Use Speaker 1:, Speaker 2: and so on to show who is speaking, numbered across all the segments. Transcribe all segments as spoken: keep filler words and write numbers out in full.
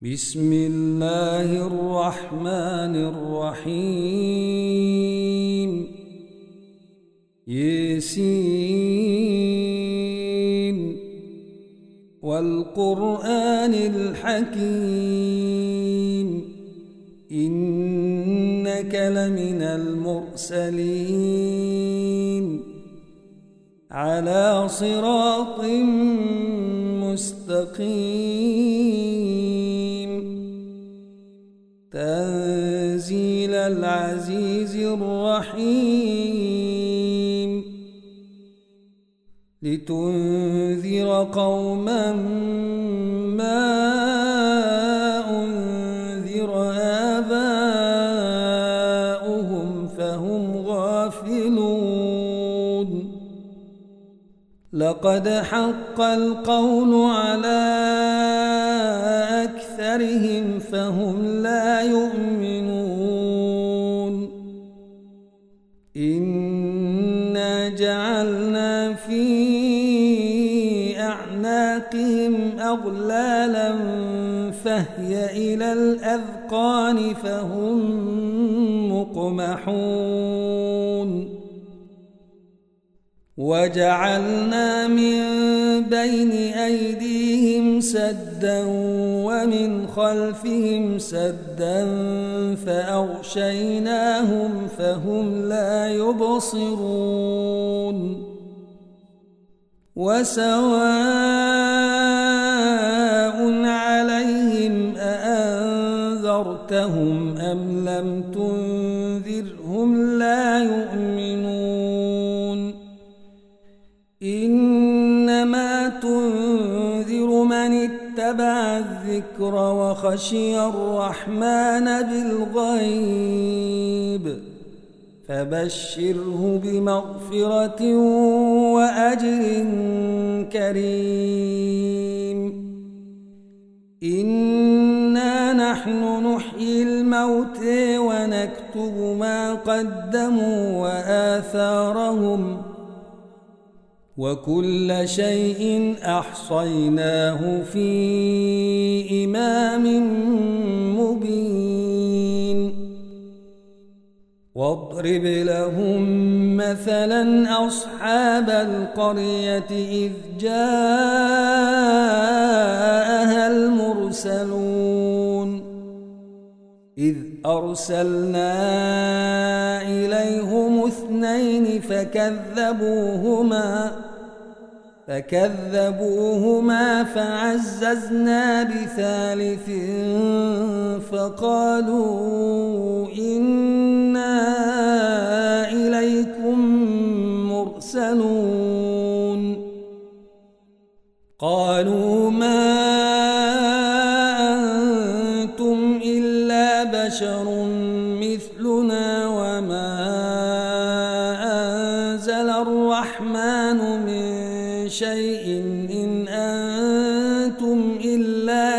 Speaker 1: بسم الله الرحمن الرحيم ياسين والقرآن الحكيم إنك لمن المرسلين على صراط مستقيم تنزيل العزيز الرحيم لتنذر قوما ما أنذر آباؤهم فهم غافلون لقد حق القول على أكثرهم فهم لا يؤمنون إنا جعلنا في أعناقهم أغلالا فهي إلى الأذقان فهم مقمحون وجعلنا من بين أيديهم سدا ومن خلفهم سدا فأغشيناهم فهم لا يبصرون وسواء عليهم أأنذرتهم أم لم تنذرهم لا يؤمنون إنما تنذر من اتبع الذكر وخشي الرحمن بالغيب فبشره بمغفرة وأجر كريم إنا نحن نحيي الموتى ونكتب ما قدموا وآثارهم وكل شيء أحصيناه في إمام مبين واضرب لهم مثلا أصحاب القرية إذ جاءها المرسلون إذ أرسلنا إليهم اثنين فكذبوهما فكذبوهما فعززنا بثالث فقالوا إنا إليكم مرسلون قالوا ما أنتم إلا بشر مثلنا وما أنزل الرحمن من شيء إن أنتم إلا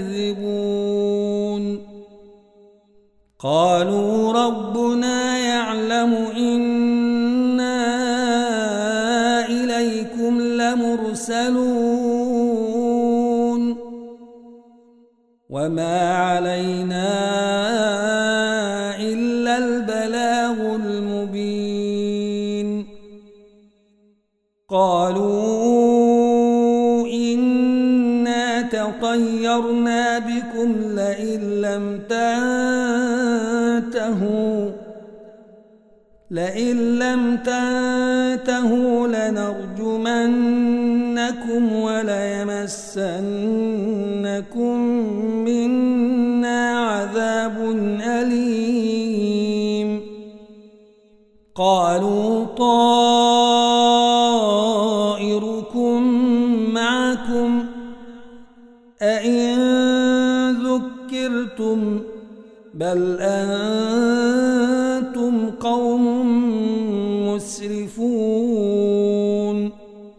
Speaker 1: تكذبون قالوا ربنا يعلم إنا إليكم لمرسلون وما علينا إلا البلاغ المبين قالوا إنا تطيرنا بكم لئن لم تنتهوا لئن لم تنتهوا لنرجمنكم وليمسنكم منا عذاب أليم قالوا طائركم معكم أئن ذكرتم بل أنتم قوم مسرفون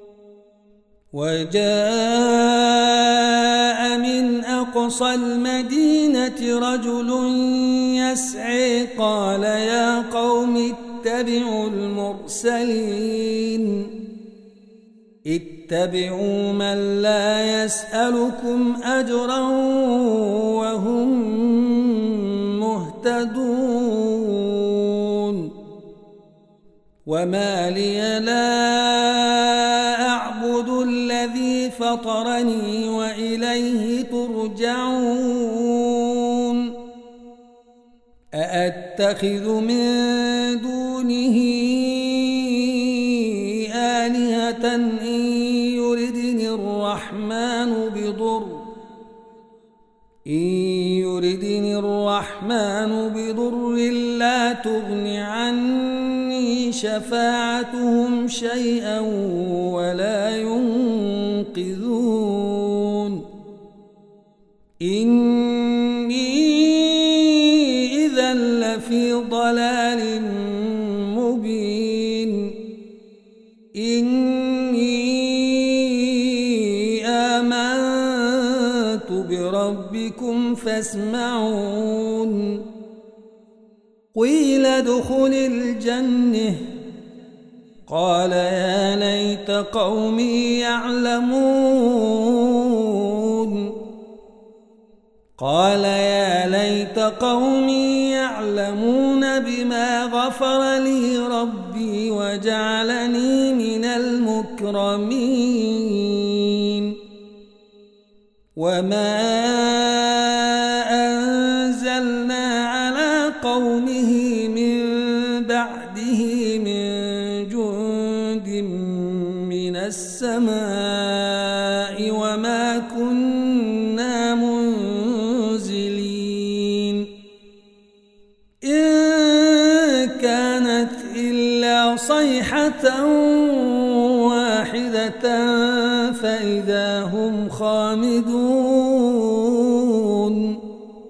Speaker 1: وجاء من أقصى المدينة رجل يسعى قال يا قوم اتبعوا المرسلين اتبعوا من لا يسألكم أجرا وما لي لا أعبد الذي فطرني وإليه ترجعون أأتخذ من دونه آلهة إن يردني الرحمن بضر إن يردني الرحمن بضر لا تغن عني شفاعتهم شيئا ولا ينقذون إني إذا لفي ضلال مبين إني آمنت بربكم فاسمعون قيل ادخل الجنة قال يا ليت قومي يعلمون قال يا ليت قومي يعلمون بما غفر لي ربي وجعلني من المكرمين وما أنزلنا على قومه من بعده من جند من السماء وما كنا منزلين إن كانت إلا صيحة واحدة فإذا هم خامدون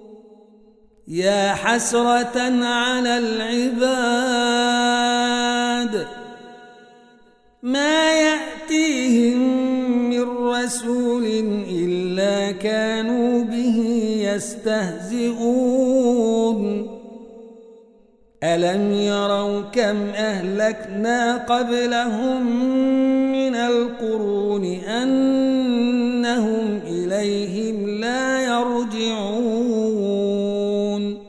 Speaker 1: يا حسرة على العباد ما يأتيهم من رسول إلا كانوا به يستهزئون ألم يروا كم أهلكنا قبلهم من القرون أنهم إليهم لا يرجعون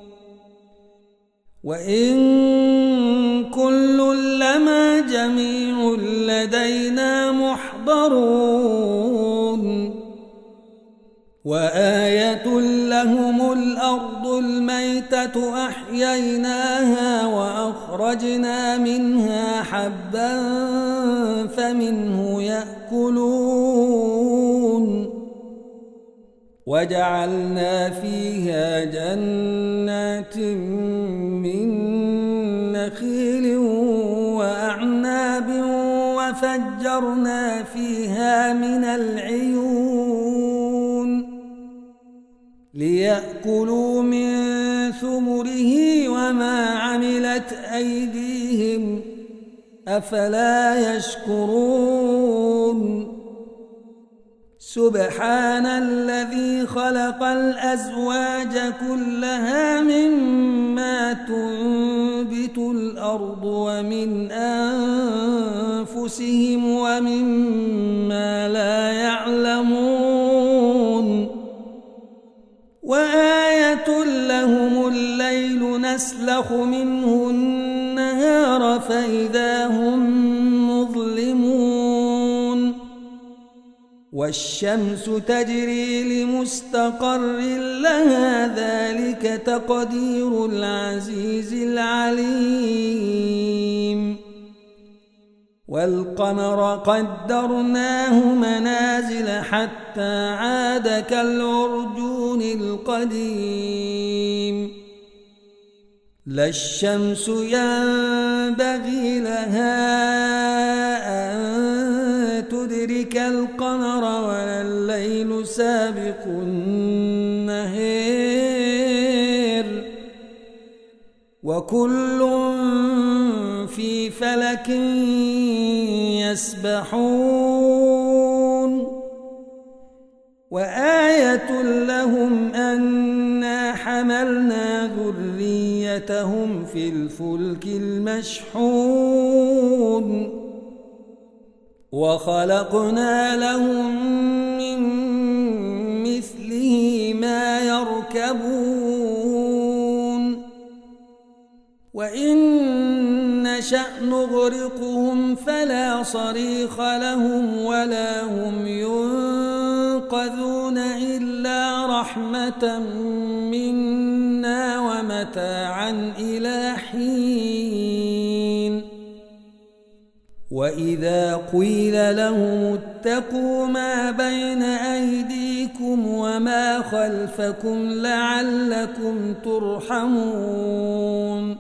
Speaker 1: وإن كل لما جميع لدينا محضرون وآية لهم الأرض الميتة أحييناها وأخرجنا منها حبا فمنه يأكلون وجعلنا فيها جنات من نخيل وأعناب وفجرنا فيها من العيون ليأكلوا من ثمره وما عملت أيديهم أفلا يشكرون سبحان الذي خلق الأزواج كلها مما تنبت الأرض ومن أنفسهم ومما لا يعلمون وآية لهم الليل نسلخ منه النهار فإذا هم مظلمون والشمس تجري لمستقر لها ذلك تقدير العزيز العليم والقمر قدرناه منازل حتى عاد كالعرجون القديم لا الشمس ينبغي لها أن تدرك القمر ولا الليل سابق النهار وكل في فلك يسبحون وآية لهم أنا حملنا ذريتهم في الفلك المشحون وخلقنا لهم من مثله ما يركبون وإن نشأ نغرقهم فلا صريخ لهم ولا هم ينقذون إلا رحمة منا ومتاعا إلى حين وإذا قيل لهم اتقوا ما بين أيديكم وما خلفكم لعلكم ترحمون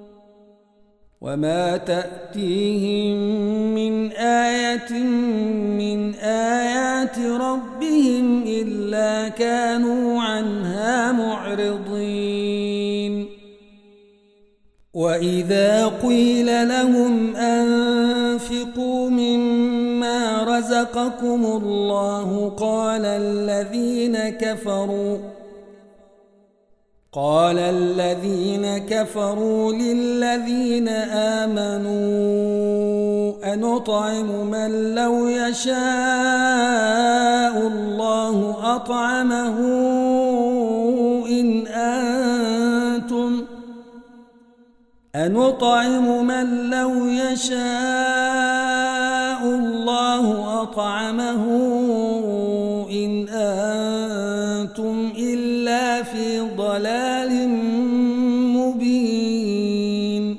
Speaker 1: وما تأتيهم من آية من آيات ربهم إلا كانوا عنها معرضين وإذا قيل لهم أنفقوا مما رزقكم الله قال الذين كفروا قال الذين كفروا للذين آمنوا أنطعم من لو يشاء الله أطعمه إن أنتم أنطعم من لو يشاء الله أطعمه إن أنتم إلا في ضلال مبين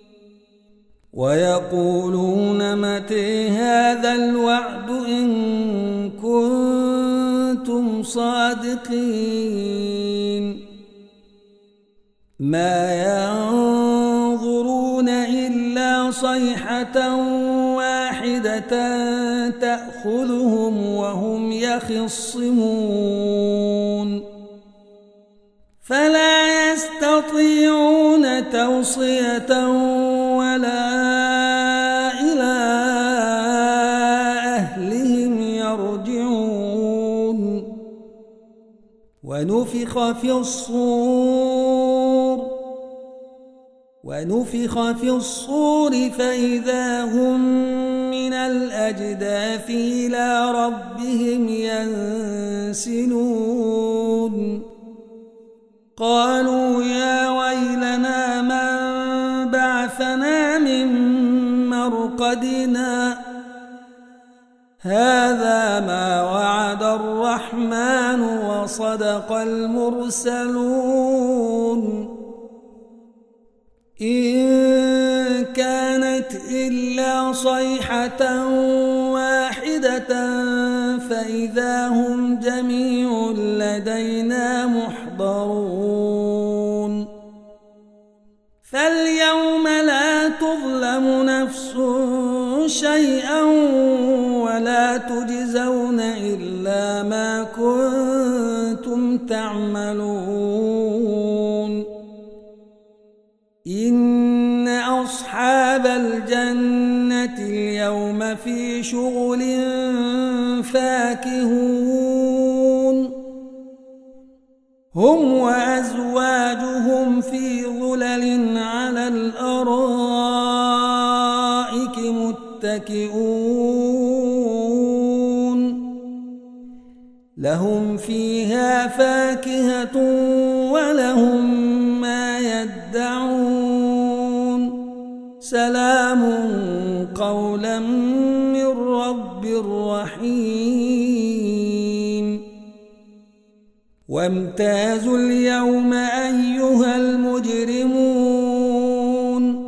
Speaker 1: ويقولون متى هذا الوعد إن كنتم صادقين ما ينظرون إلا صيحة واحدة تأخذهم وهم يخصمون فلا يستطيعون توصية ولا إلى أهلهم يرجعون ونفخ في الصور ونفخ في الصور فإذا هم من الأجداث إلى ربهم ينسلون قالوا يا ويلنا من بعثنا من مرقدنا هذا ما وعد الرحمن وصدق المرسلون إن كانت إلا صيحة واحدة فإذا هم جميع لدينا محضرون فاليوم لا تظلم نفس شيئا ولا تجزون إلا ما كنتم تعملون إن أصحاب الجنة اليوم في شغل فاكهون هم وأزواجهم في ظلل على الأرائك متكئون لهم فيها فاكهة ولهم ما يدعون سلام قولا من رب رحيم وامتازوا اليوم أيها المجرمون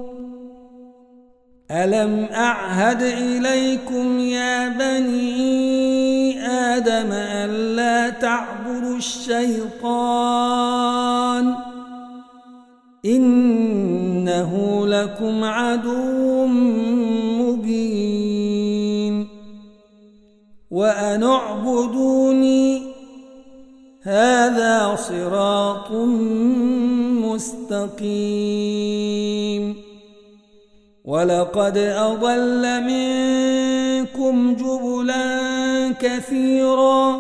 Speaker 1: ألم أعهد إليكم يا بني آدم ألا تعبدوا الشيطان إنه لكم عدو مبين وأن اعبدوني هذا صراط مستقيم ولقد أضل منكم جبلا كثيرا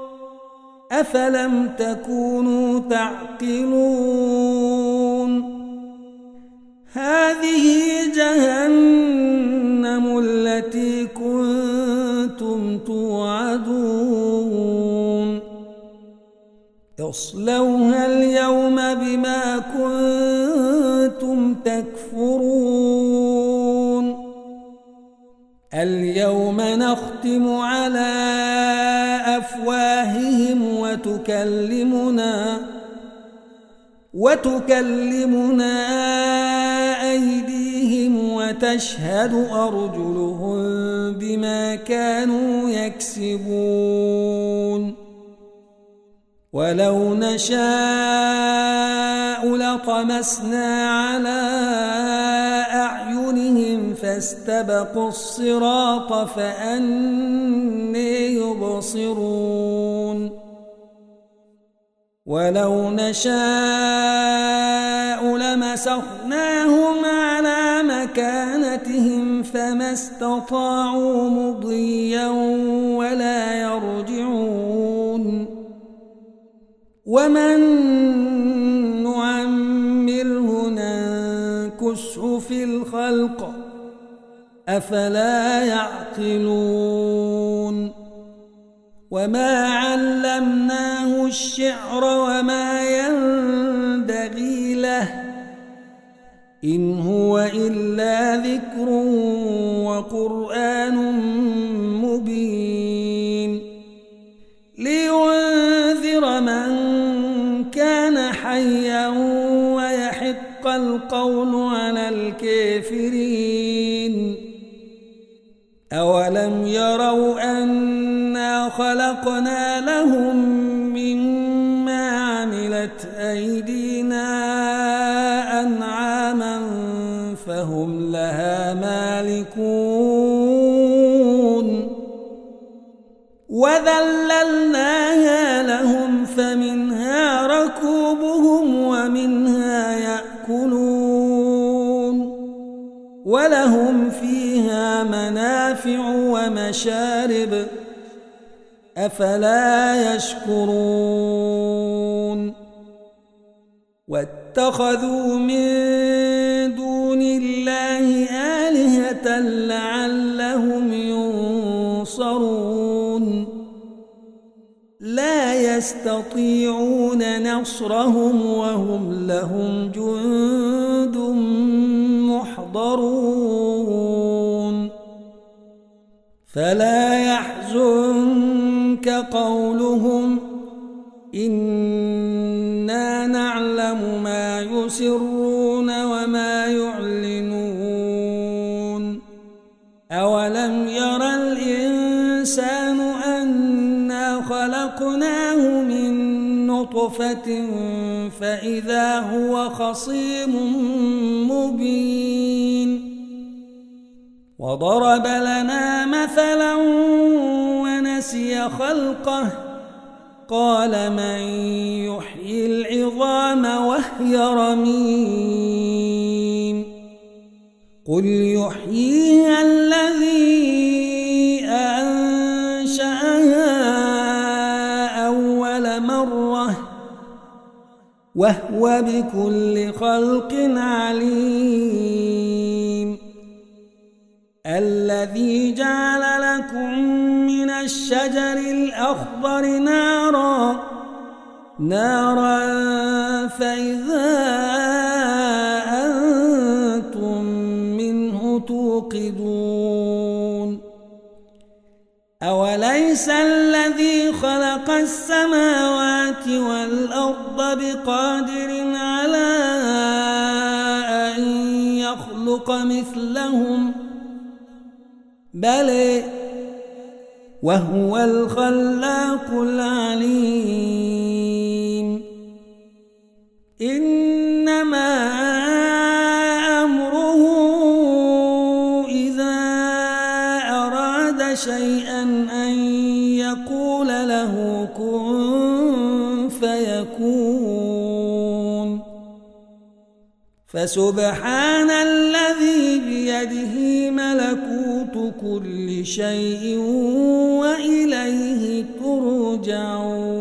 Speaker 1: أفلم تكونوا تعقلون هذه جهنم التي كنتم توعدون اصلوها اليوم بما كنتم تكفرون ونختم على أفواههم وتكلمنا وتكلمنا أيديهم وتشهد أرجلهم بما كانوا يكسبون ولو نشاء لطمسنا على أعينهم فاستبقوا الصراط فأنى يبصرون ولو نشاء لمسخناهم على مكانتهم فما استطاعوا مضيا ولا يرجعون ومن نعمره ننكسه في الخلق أفلا يعقلون وما علمناه الشعر وما ينبغي له إن هو إلا ذكر وقرآن مبين لينذر من كان حيا ويحق القول على الكافرين أولم يروا أنا خلقنا لهم مما عملت أيدينا أنعاما فهم لها مالكون وذللناها لهم فمنها ركوبهم ومنها يأكلون ولهم فيها منافع ومشارب أفلا يشكرون واتخذوا من دون الله آلهة لعلهم ينصرون لا يستطيعون نصرهم وهم لهم جند محضرون فلا يحزنك قولهم إنا نعلم ما يسرون وما يعلنون أولم يرى الإنسان أنا خلقناه من نطفة فإذا هو خصيم مبين وضرب لنا مثلا ونسي خلقه قال من يحيي العظام وهي رميم قل يحييها الذي أنشأها أول مرة وهو بكل خلق عليم الذي جعل لكم من الشجر الأخضر نارا نارا فإذا أنتم منه توقدون أوليس الذي خلق السماوات والأرض بقادر على أن يخلق مثلهم بل وهو الخلاق العليم إنما أمره إذا أراد شيئا أن يقول له كن فيكون فسبحان الذي بيده ملكوت كل شيء وإليه ترجعون.